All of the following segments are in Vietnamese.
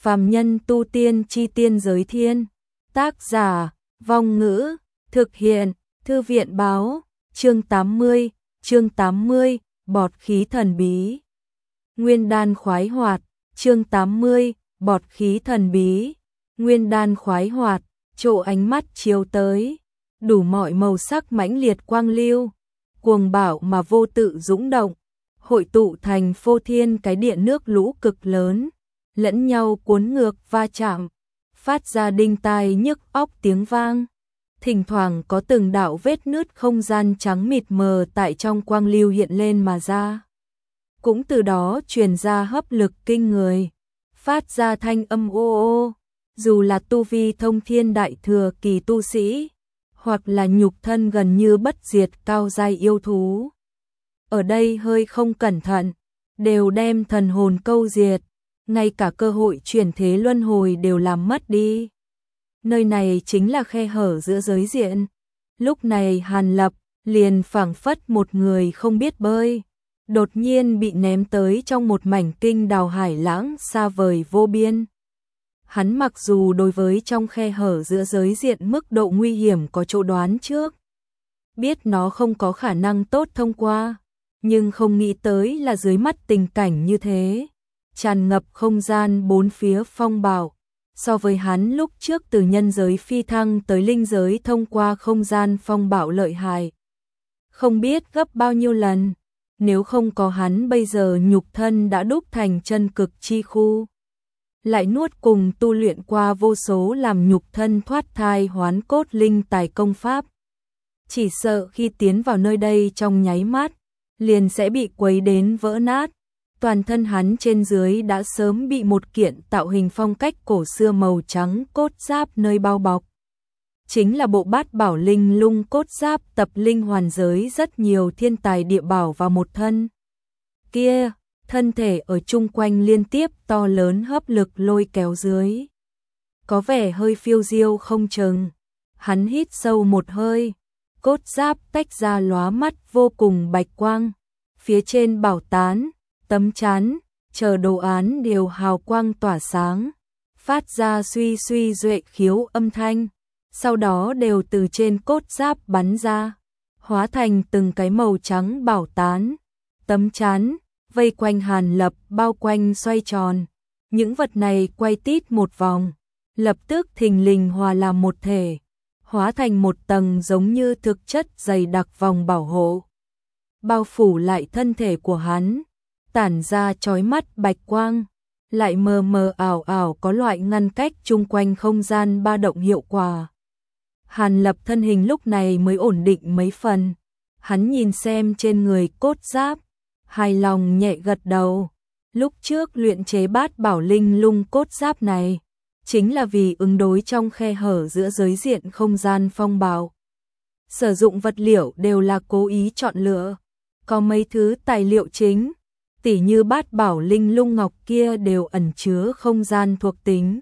Phàm nhân tu tiên chi tiên giới thiên. Tác giả, Vong Ngữ, thực hiện, Thư viện báo, chương 80, bọt khí thần bí. Nguyên đan khoái hoạt, chương 80, bọt khí thần bí. Nguyên đan khoái hoạt, chỗ ánh mắt chiếu tới, đủ mọi màu sắc mãnh liệt quang lưu, cuồng bạo mà vô tự dũng động, hội tụ thành phô thiên cái điện nước lũ cực lớn, lẫn nhau cuốn ngược va chạm, phát ra đinh tai nhức óc tiếng vang. Thỉnh thoảng có từng đạo vết nứt không gian trắng mịt mờ tại trong quang lưu hiện lên mà ra. Cũng từ đó truyền ra hấp lực kinh người, phát ra thanh âm ô ô, dù là tu vi thông thiên đại thừa kỳ tu sĩ, hoặc là nhục thân gần như bất diệt cao giai yêu thú. Ở đây hơi không cẩn thận, đều đem thần hồn câu diệt, ngay cả cơ hội chuyển thế luân hồi đều làm mất đi. Nơi này chính là khe hở giữa giới diện. Lúc này Hàn Lập liền phảng phất một người không biết bơi, đột nhiên bị ném tới trong một mảnh kinh đào hải lãng xa vời vô biên. Hắn mặc dù đối với trong khe hở giữa giới diện mức độ nguy hiểm có chỗ đoán trước, biết nó không có khả năng tốt thông qua, nhưng không nghĩ tới là dưới mắt tình cảnh như thế, tràn ngập không gian bốn phía phong bạo. So với hắn lúc trước từ nhân giới phi thăng tới linh giới thông qua không gian phong bạo lợi hại, không biết gấp bao nhiêu lần. Nếu không có hắn bây giờ nhục thân đã đúc thành chân cực chi khu, lại nuốt cùng tu luyện qua vô số làm nhục thân thoát thai hoán cốt linh tài công pháp, chỉ sợ khi tiến vào nơi đây trong nháy mắt, liền sẽ bị quấy đến vỡ nát. Toàn thân hắn trên dưới đã sớm bị một kiện tạo hình phong cách cổ xưa màu trắng cốt giáp nơi bao bọc. Chính là bộ bát bảo linh lung cốt giáp tập linh hoàn giới rất nhiều thiên tài địa bảo vào một thân. Kia, thân thể ở chung quanh liên tiếp to lớn hấp lực lôi kéo dưới. Có vẻ hơi phiêu diêu không chừng. Hắn hít sâu một hơi, cốt giáp tách ra lóa mắt vô cùng bạch quang. Phía trên bảo tán, tấm chắn, chờ đồ án đều hào quang tỏa sáng, phát ra suy suy duệ khiếu âm thanh, sau đó đều từ trên cốt giáp bắn ra, hóa thành từng cái màu trắng bảo tán, tấm chắn, vây quanh Hàn Lập bao quanh xoay tròn. Những vật này quay tít một vòng, lập tức thình lình hòa làm một thể, hóa thành một tầng giống như thực chất dày đặc vòng bảo hộ, bao phủ lại thân thể của hắn, tản ra chói mắt bạch quang, lại mờ mờ ảo ảo có loại ngăn cách chung quanh không gian ba động hiệu quả. Hàn Lập thân hình lúc này mới ổn định mấy phần, hắn nhìn xem trên người cốt giáp, hài lòng nhẹ gật đầu. Lúc trước luyện chế bát bảo linh lung cốt giáp này, chính là vì ứng đối trong khe hở giữa giới diện không gian phong bạo. Sử dụng vật liệu đều là cố ý chọn lựa, có mấy thứ tài liệu chính, tỉ như bát bảo linh lung ngọc kia đều ẩn chứa không gian thuộc tính.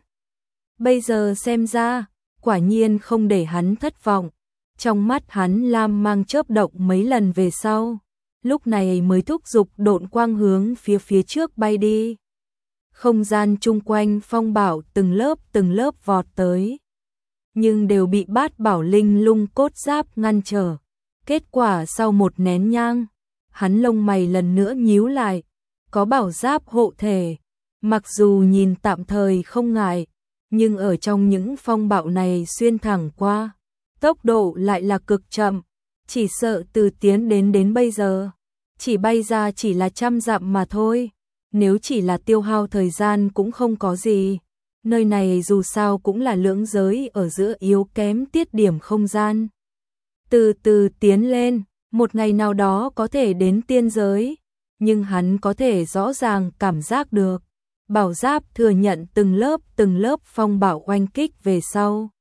Bây giờ xem ra, quả nhiên không để hắn thất vọng. Trong mắt hắn lam mang chớp động mấy lần về sau, lúc này mới thúc giục độn quang hướng phía trước bay đi. Không gian chung quanh phong bạo từng lớp vọt tới, nhưng đều bị bát bảo linh lung cốt giáp ngăn trở. Kết quả sau một nén nhang, hắn lông mày lần nữa nhíu lại. Có bảo giáp hộ thể, mặc dù nhìn tạm thời không ngại, nhưng ở trong những phong bạo này xuyên thẳng qua, tốc độ lại là cực chậm, chỉ sợ từ tiến đến bây giờ, chỉ bay ra chỉ là 100 dặm mà thôi. Nếu chỉ là tiêu hao thời gian cũng không có gì, nơi này dù sao cũng là lưỡng giới ở giữa yếu kém tiết điểm không gian. Từ từ tiến lên, một ngày nào đó có thể đến tiên giới. Nhưng hắn có thể rõ ràng cảm giác được, bảo giáp thừa nhận từng lớp phong bạo oanh kích về sau.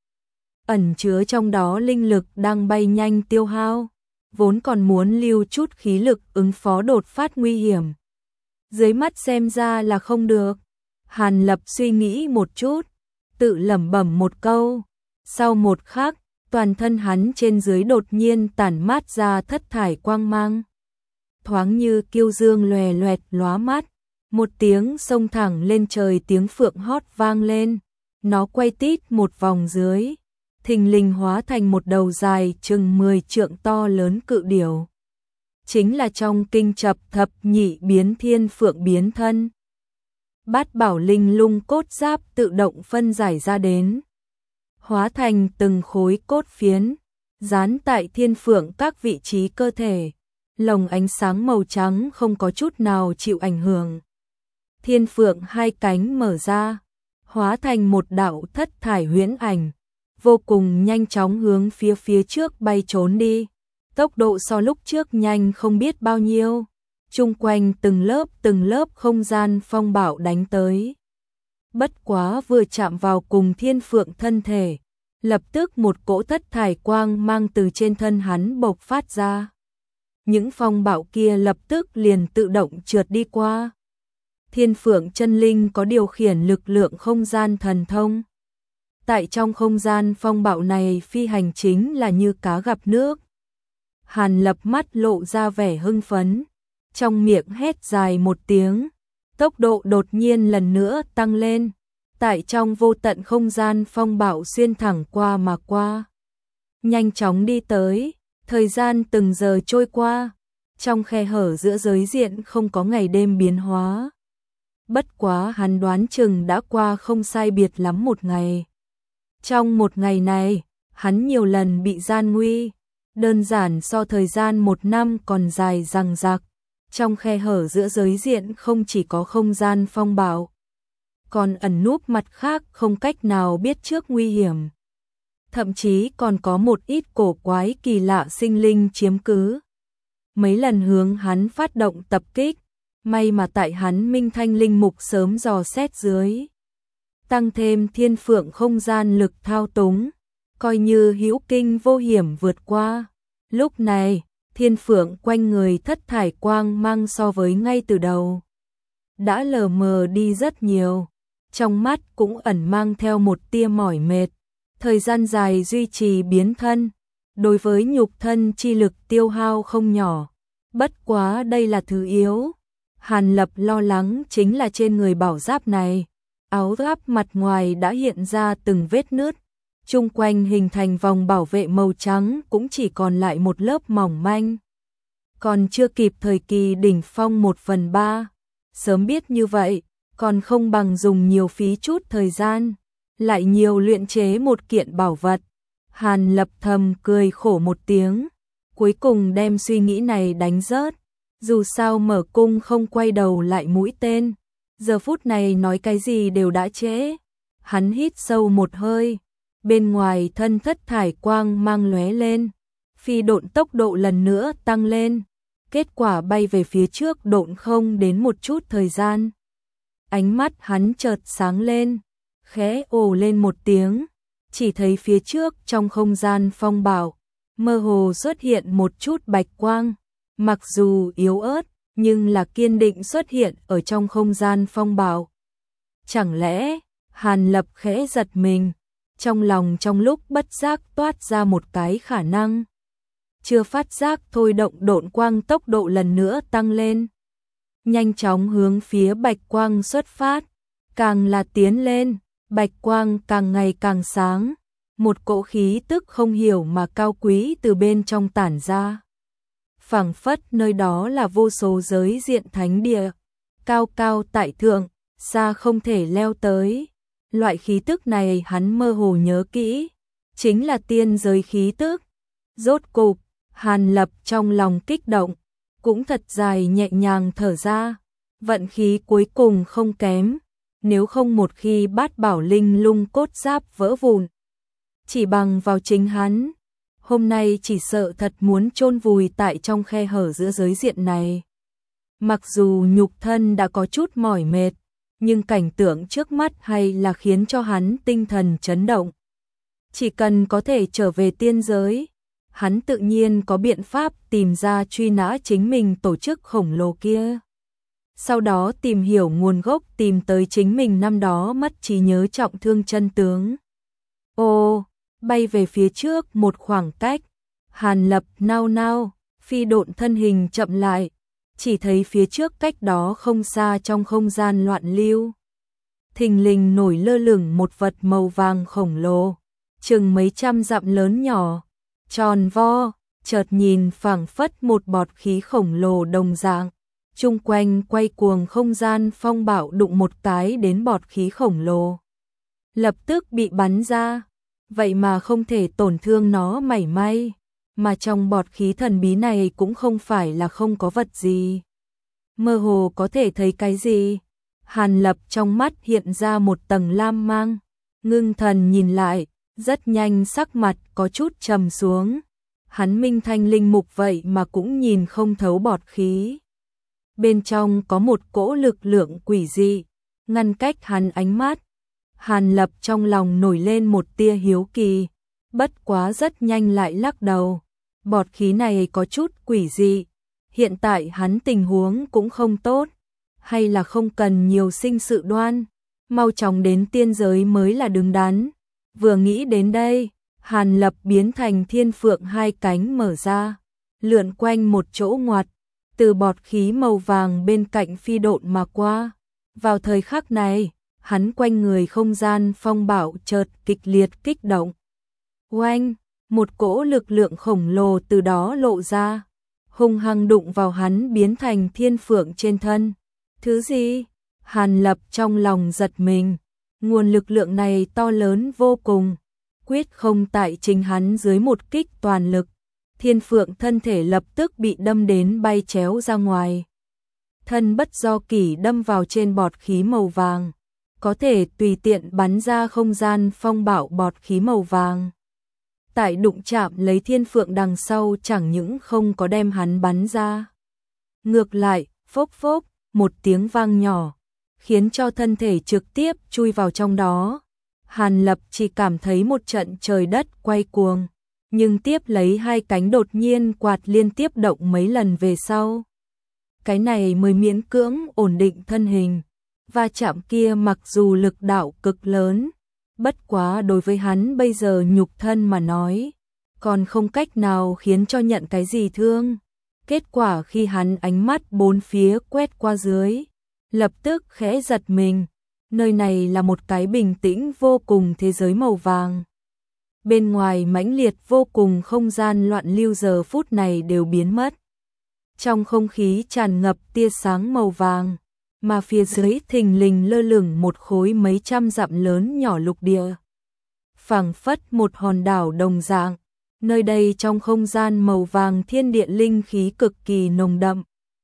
Ẩn chứa trong đó linh lực đang bay nhanh tiêu hao, vốn còn muốn lưu chút khí lực ứng phó đột phát nguy hiểm. Dưới mắt xem ra là không được. Hàn Lập suy nghĩ một chút, tự lẩm bẩm một câu. Sau một khắc, toàn thân hắn trên dưới đột nhiên tản mát ra thất thải quang mang. Thoáng như kiêu dương lòe loẹt lóa mắt, Một tiếng xông thẳng lên trời, tiếng phượng hót vang lên. Nó quay tít một vòng dưới, thình lình hóa thành một đầu dài chừng 10 trượng to lớn cự điểu. Chính là trong kinh chập thập nhị biến thiên phượng biến thân. Bát bảo linh lung cốt giáp tự động phân giải ra đến, hóa thành từng khối cốt phiến, dán tại thiên phượng các vị trí cơ thể. Lồng ánh sáng màu trắng không có chút nào chịu ảnh hưởng. Thiên phượng hai cánh mở ra, hóa thành một đạo thất thải huyễn ảnh, vô cùng nhanh chóng hướng phía trước bay trốn đi. Tốc độ so lúc trước nhanh không biết bao nhiêu. Chung quanh từng lớp không gian phong bạo đánh tới. Bất quá vừa chạm vào cùng thiên phượng thân thể, lập tức một cỗ thất thải quang mang từ trên thân hắn bộc phát ra. Những phong bạo kia lập tức liền tự động trượt đi qua. Thiên phượng chân linh có điều khiển lực lượng không gian thần thông. Tại trong không gian phong bạo này phi hành chính là như cá gặp nước. Hàn Lập mắt lộ ra vẻ hưng phấn, trong miệng hét dài một tiếng, tốc độ đột nhiên lần nữa tăng lên. Tại trong vô tận không gian phong bạo xuyên thẳng qua mà qua, nhanh chóng đi tới. Thời gian từng giờ trôi qua, trong khe hở giữa giới diện không có ngày đêm biến hóa. Bất quá hắn đoán chừng đã qua không sai biệt lắm một ngày. Trong một ngày này, hắn nhiều lần bị gian nguy, đơn giản so thời gian một năm còn dài dằng dặc. Trong khe hở giữa giới diện không chỉ có không gian phong bạo, còn ẩn núp mặt khác không cách nào biết trước nguy hiểm. Thậm chí còn có một ít cổ quái kỳ lạ sinh linh chiếm cứ. Mấy lần hướng hắn phát động tập kích, may mà tại hắn minh thanh linh mục sớm dò xét dưới. Tăng thêm thiên phượng không gian lực thao túng, coi như hữu kinh vô hiểm vượt qua. Lúc này, thiên phượng quanh người thất thải quang mang so với ngay từ đầu đã lờ mờ đi rất nhiều, trong mắt cũng ẩn mang theo một tia mỏi mệt. Thời gian dài duy trì biến thân, đối với nhục thân chi lực tiêu hao không nhỏ. Bất quá đây là thứ yếu. Hàn Lập lo lắng chính là trên người bảo giáp này, áo giáp mặt ngoài đã hiện ra từng vết nứt, chung quanh hình thành vòng bảo vệ màu trắng cũng chỉ còn lại một lớp mỏng manh. Còn chưa kịp thời kỳ đỉnh phong 1/3, sớm biết như vậy, còn không bằng dùng nhiều phí chút thời gian, lại nhiều luyện chế một kiện bảo vật. Hàn Lập thầm cười khổ một tiếng, cuối cùng đem suy nghĩ này đánh rớt. Dù sao mở cung không quay đầu lại mũi tên, giờ phút này nói cái gì đều đã trễ. Hắn hít sâu một hơi, bên ngoài thân thất thải quang mang lóe lên, phi độn tốc độ lần nữa tăng lên, kết quả bay về phía trước độn không đến một chút thời gian. Ánh mắt hắn chợt sáng lên, khẽ ồ lên một tiếng, chỉ thấy phía trước trong không gian phong bạo, mơ hồ xuất hiện một chút bạch quang, mặc dù yếu ớt, nhưng là kiên định xuất hiện ở trong không gian phong bạo. Chẳng lẽ, Hàn Lập khẽ giật mình, trong lòng trong lúc bất giác toát ra một cái khả năng. Chưa phát giác thôi động độn quang tốc độ lần nữa tăng lên, nhanh chóng hướng phía bạch quang xuất phát, càng là tiến lên, bạch quang càng ngày càng sáng, một cỗ khí tức không hiểu mà cao quý từ bên trong tản ra. Phảng phất nơi đó là vô số giới diện thánh địa, cao cao tại thượng, xa không thể leo tới. Loại khí tức này hắn mơ hồ nhớ kỹ, chính là tiên giới khí tức. Rốt cục, Hàn Lập trong lòng kích động, cũng thật dài nhẹ nhàng thở ra, vận khí cuối cùng không kém, nếu không một khi bát bảo linh lung cốt giáp vỡ vụn, chỉ bằng vào chính hắn, hôm nay chỉ sợ thật muốn chôn vùi tại trong khe hở giữa giới diện này. Mặc dù nhục thân đã có chút mỏi mệt, nhưng cảnh tượng trước mắt hay là khiến cho hắn tinh thần chấn động. Chỉ cần có thể trở về tiên giới, hắn tự nhiên có biện pháp tìm ra truy nã chính mình tổ chức khổng lồ kia. Sau đó tìm hiểu nguồn gốc, tìm tới chính mình năm đó mất trí nhớ trọng thương chân tướng. Ô, bay về phía trước một khoảng cách, Hàn Lập nao nao, phi độn thân hình chậm lại, chỉ thấy phía trước cách đó không xa trong không gian loạn lưu. Thình lình nổi lơ lửng một vật màu vàng khổng lồ, chừng mấy trăm dặm lớn nhỏ, tròn vo, chợt nhìn phảng phất một bọt khí khổng lồ đồng dạng. Chung quanh quay cuồng không gian phong bạo đụng một cái đến bọt khí khổng lồ. Lập tức bị bắn ra, vậy mà không thể tổn thương nó mảy may, mà trong bọt khí thần bí này cũng không phải là không có vật gì. Mơ hồ có thể thấy cái gì? Hàn Lập trong mắt hiện ra một tầng lam mang, ngưng thần nhìn lại, rất nhanh sắc mặt có chút trầm xuống. Hắn minh thanh linh mục vậy mà cũng nhìn không thấu bọt khí. Bên trong có một cỗ lực lượng quỷ dị, ngăn cách hắn ánh mắt. Hàn Lập trong lòng nổi lên một tia hiếu kỳ, bất quá rất nhanh lại lắc đầu. Bọt khí này có chút quỷ dị, hiện tại hắn tình huống cũng không tốt, hay là không cần nhiều sinh sự đoan, mau chóng đến tiên giới mới là đứng đắn. Vừa nghĩ đến đây, Hàn Lập biến thành thiên phượng hai cánh mở ra, lượn quanh một chỗ ngoặt, từ bọt khí màu vàng bên cạnh phi độn mà qua. Vào thời khắc này, hắn quanh người không gian phong bạo chợt kịch liệt kích động. Oanh, một cỗ lực lượng khổng lồ từ đó lộ ra, hung hăng đụng vào hắn biến thành thiên phượng trên thân. Thứ gì? Hàn Lập trong lòng giật mình, nguồn lực lượng này to lớn vô cùng, quyết không tại chính hắn dưới một kích toàn lực. Thiên phượng thân thể lập tức bị đâm đến bay chéo ra ngoài. Thân bất do kỷ đâm vào trên bọt khí màu vàng, có thể tùy tiện bắn ra không gian phong bạo bọt khí màu vàng. Tại đụng chạm lấy thiên phượng đằng sau chẳng những không có đem hắn bắn ra. Ngược lại, phốc phốc, một tiếng vang nhỏ, khiến cho thân thể trực tiếp chui vào trong đó. Hàn Lập chỉ cảm thấy một trận trời đất quay cuồng, nhưng tiếp lấy hai cánh đột nhiên quạt liên tiếp động mấy lần về sau. Cái này mới miễn cưỡng ổn định thân hình, và chạm kia mặc dù lực đạo cực lớn, bất quá đối với hắn bây giờ nhục thân mà nói, còn không cách nào khiến cho nhận cái gì thương. Kết quả khi hắn ánh mắt bốn phía quét qua dưới, lập tức khẽ giật mình, nơi này là một cái bình tĩnh vô cùng thế giới màu vàng. Bên ngoài mãnh liệt vô cùng không gian loạn lưu giờ phút này đều biến mất. Trong không khí tràn ngập tia sáng màu vàng, mà phía dưới thình lình lơ lửng một khối mấy trăm dặm lớn nhỏ lục địa. Phảng phất một hòn đảo đồng dạng, nơi đây trong không gian màu vàng thiên địa linh khí cực kỳ nồng đậm.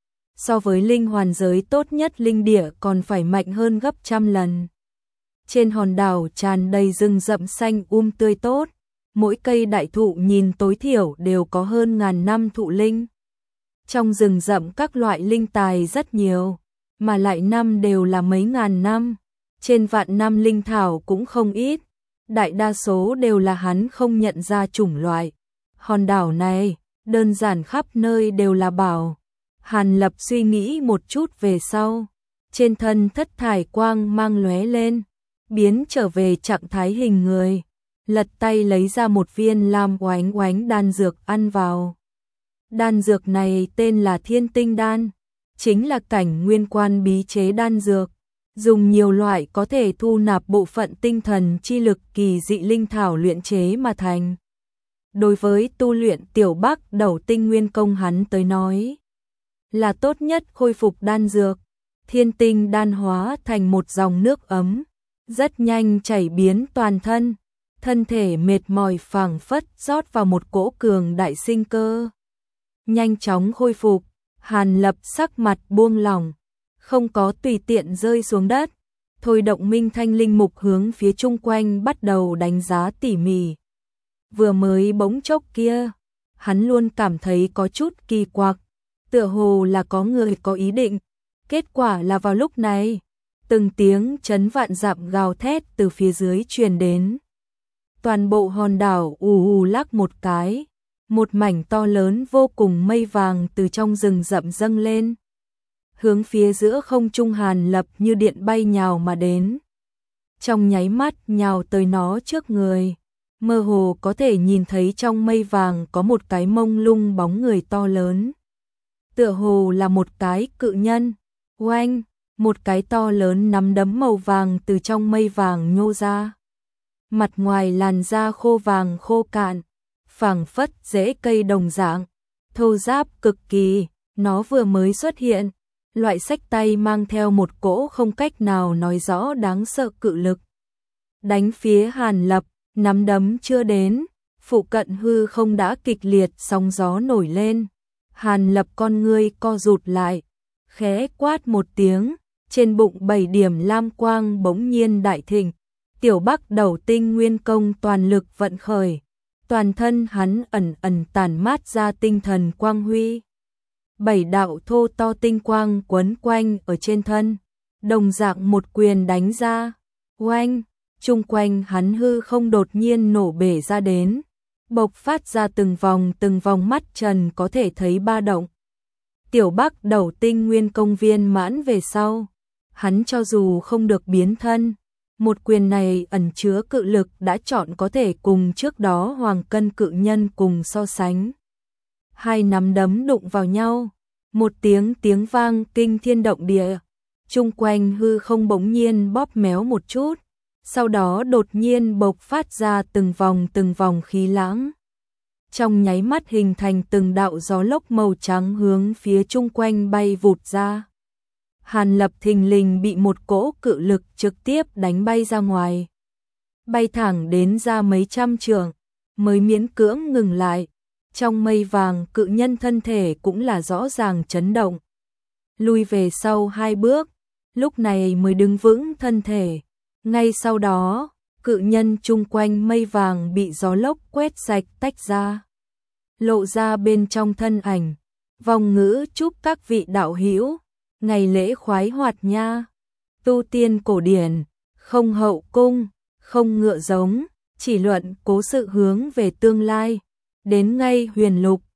So với linh hoàn giới tốt nhất linh địa còn phải mạnh hơn gấp trăm lần. Trên hòn đảo tràn đầy rừng rậm xanh tươi tốt, mỗi cây đại thụ nhìn tối thiểu đều có hơn ngàn năm thụ linh. Trong rừng rậm các loại linh tài rất nhiều, mà lại năm đều là mấy ngàn năm, trên vạn năm linh thảo cũng không ít, đại đa số đều là hắn không nhận ra chủng loại. Hòn đảo này, đơn giản khắp nơi đều là bảo. Hàn Lập suy nghĩ một chút về sau, trên thân thất thải quang mang lóe lên, biến trở về trạng thái hình người, lật tay lấy ra một viên lam oánh oánh đan dược ăn vào. Đan dược này tên là Thiên Tinh Đan, chính là cảnh nguyên quan bí chế đan dược, dùng nhiều loại có thể thu nạp bộ phận tinh thần chi lực kỳ dị linh thảo luyện chế mà thành. Đối với tu luyện tiểu bắc đầu tinh nguyên công hắn tới nói, là tốt nhất khôi phục đan dược. Thiên tinh đan hóa thành một dòng nước ấm, rất nhanh chảy biến toàn thân, thân thể mệt mỏi phảng phất rót vào một cỗ cường đại sinh cơ. Nhanh chóng khôi phục, Hàn Lập sắc mặt buông lỏng, không có tùy tiện rơi xuống đất, thôi động minh thanh linh mục hướng phía chung quanh bắt đầu đánh giá tỉ mỉ. Vừa mới bỗng chốc kia, hắn luôn cảm thấy có chút kỳ quặc, tựa hồ là có người có ý định. Kết quả là vào lúc này, từng tiếng chấn vạn dặm gào thét từ phía dưới truyền đến. Toàn bộ hòn đảo lắc một cái, một mảnh to lớn vô cùng mây vàng từ trong rừng rậm dâng lên, hướng phía giữa không trung Hàn Lập như điện bay nhào mà đến. Trong nháy mắt nhào tới nó trước người, mơ hồ có thể nhìn thấy trong mây vàng có một cái mông lung bóng người to lớn. tựa hồ là một cái cự nhân. Oanh, một cái to lớn nắm đấm màu vàng từ trong mây vàng nhô ra. Mặt ngoài làn da khô vàng khô cạn, phảng phất rễ cây đồng dạng, thô ráp cực kỳ, nó vừa mới xuất hiện, loại xách tay mang theo một cỗ không cách nào nói rõ đáng sợ cự lực. Đánh phía Hàn Lập, nắm đấm chưa đến, phụ cận hư không đã kịch liệt sóng gió nổi lên. Hàn Lập con ngươi co rụt lại, khẽ quát một tiếng, trên bụng 7 điểm lam quang bỗng nhiên đại thịnh. Tiểu Bắc Đầu Tinh Nguyên Công toàn lực vận khởi, toàn thân hắn ẩn ẩn tản mát ra tinh thần quang huy. 7 đạo thô to tinh quang quấn quanh ở trên thân, đồng dạng một quyền đánh ra. Oanh, chung quanh hắn hư không đột nhiên nổ bể ra đến, bộc phát ra từng vòng mắt trần có thể thấy ba động. Tiểu Bắc Đầu Tinh Nguyên Công viên mãn về sau, hắn cho dù không được biến thân, một quyền này ẩn chứa cự lực đã chọn có thể cùng trước đó Hoàng Cân cự nhân cùng so sánh. Hai nắm đấm đụng vào nhau, một tiếng vang kinh thiên động địa, chung quanh hư không bỗng nhiên bóp méo một chút, sau đó đột nhiên bộc phát ra từng vòng khí lãng. Trong nháy mắt hình thành từng đạo gió lốc màu trắng hướng phía chung quanh bay vụt ra. Hàn Lập thình lình bị một cỗ cự lực trực tiếp đánh bay ra ngoài. Bay thẳng đến ra mấy trăm trượng, mới miễn cưỡng ngừng lại. Trong mây vàng cự nhân thân thể cũng là rõ ràng chấn động. Lui về sau 2 bước, lúc này mới đứng vững thân thể. Ngay sau đó, cự nhân chung quanh mây vàng bị gió lốc quét sạch tách ra. Lộ ra bên trong thân ảnh, vòng ngữ chúc các vị đạo hữu ngày lễ khoái hoạt nha. Tu tiên cổ điển, không hậu cung, không ngựa giống, chỉ luận cố sự hướng về tương lai. Đến ngay huyền lục,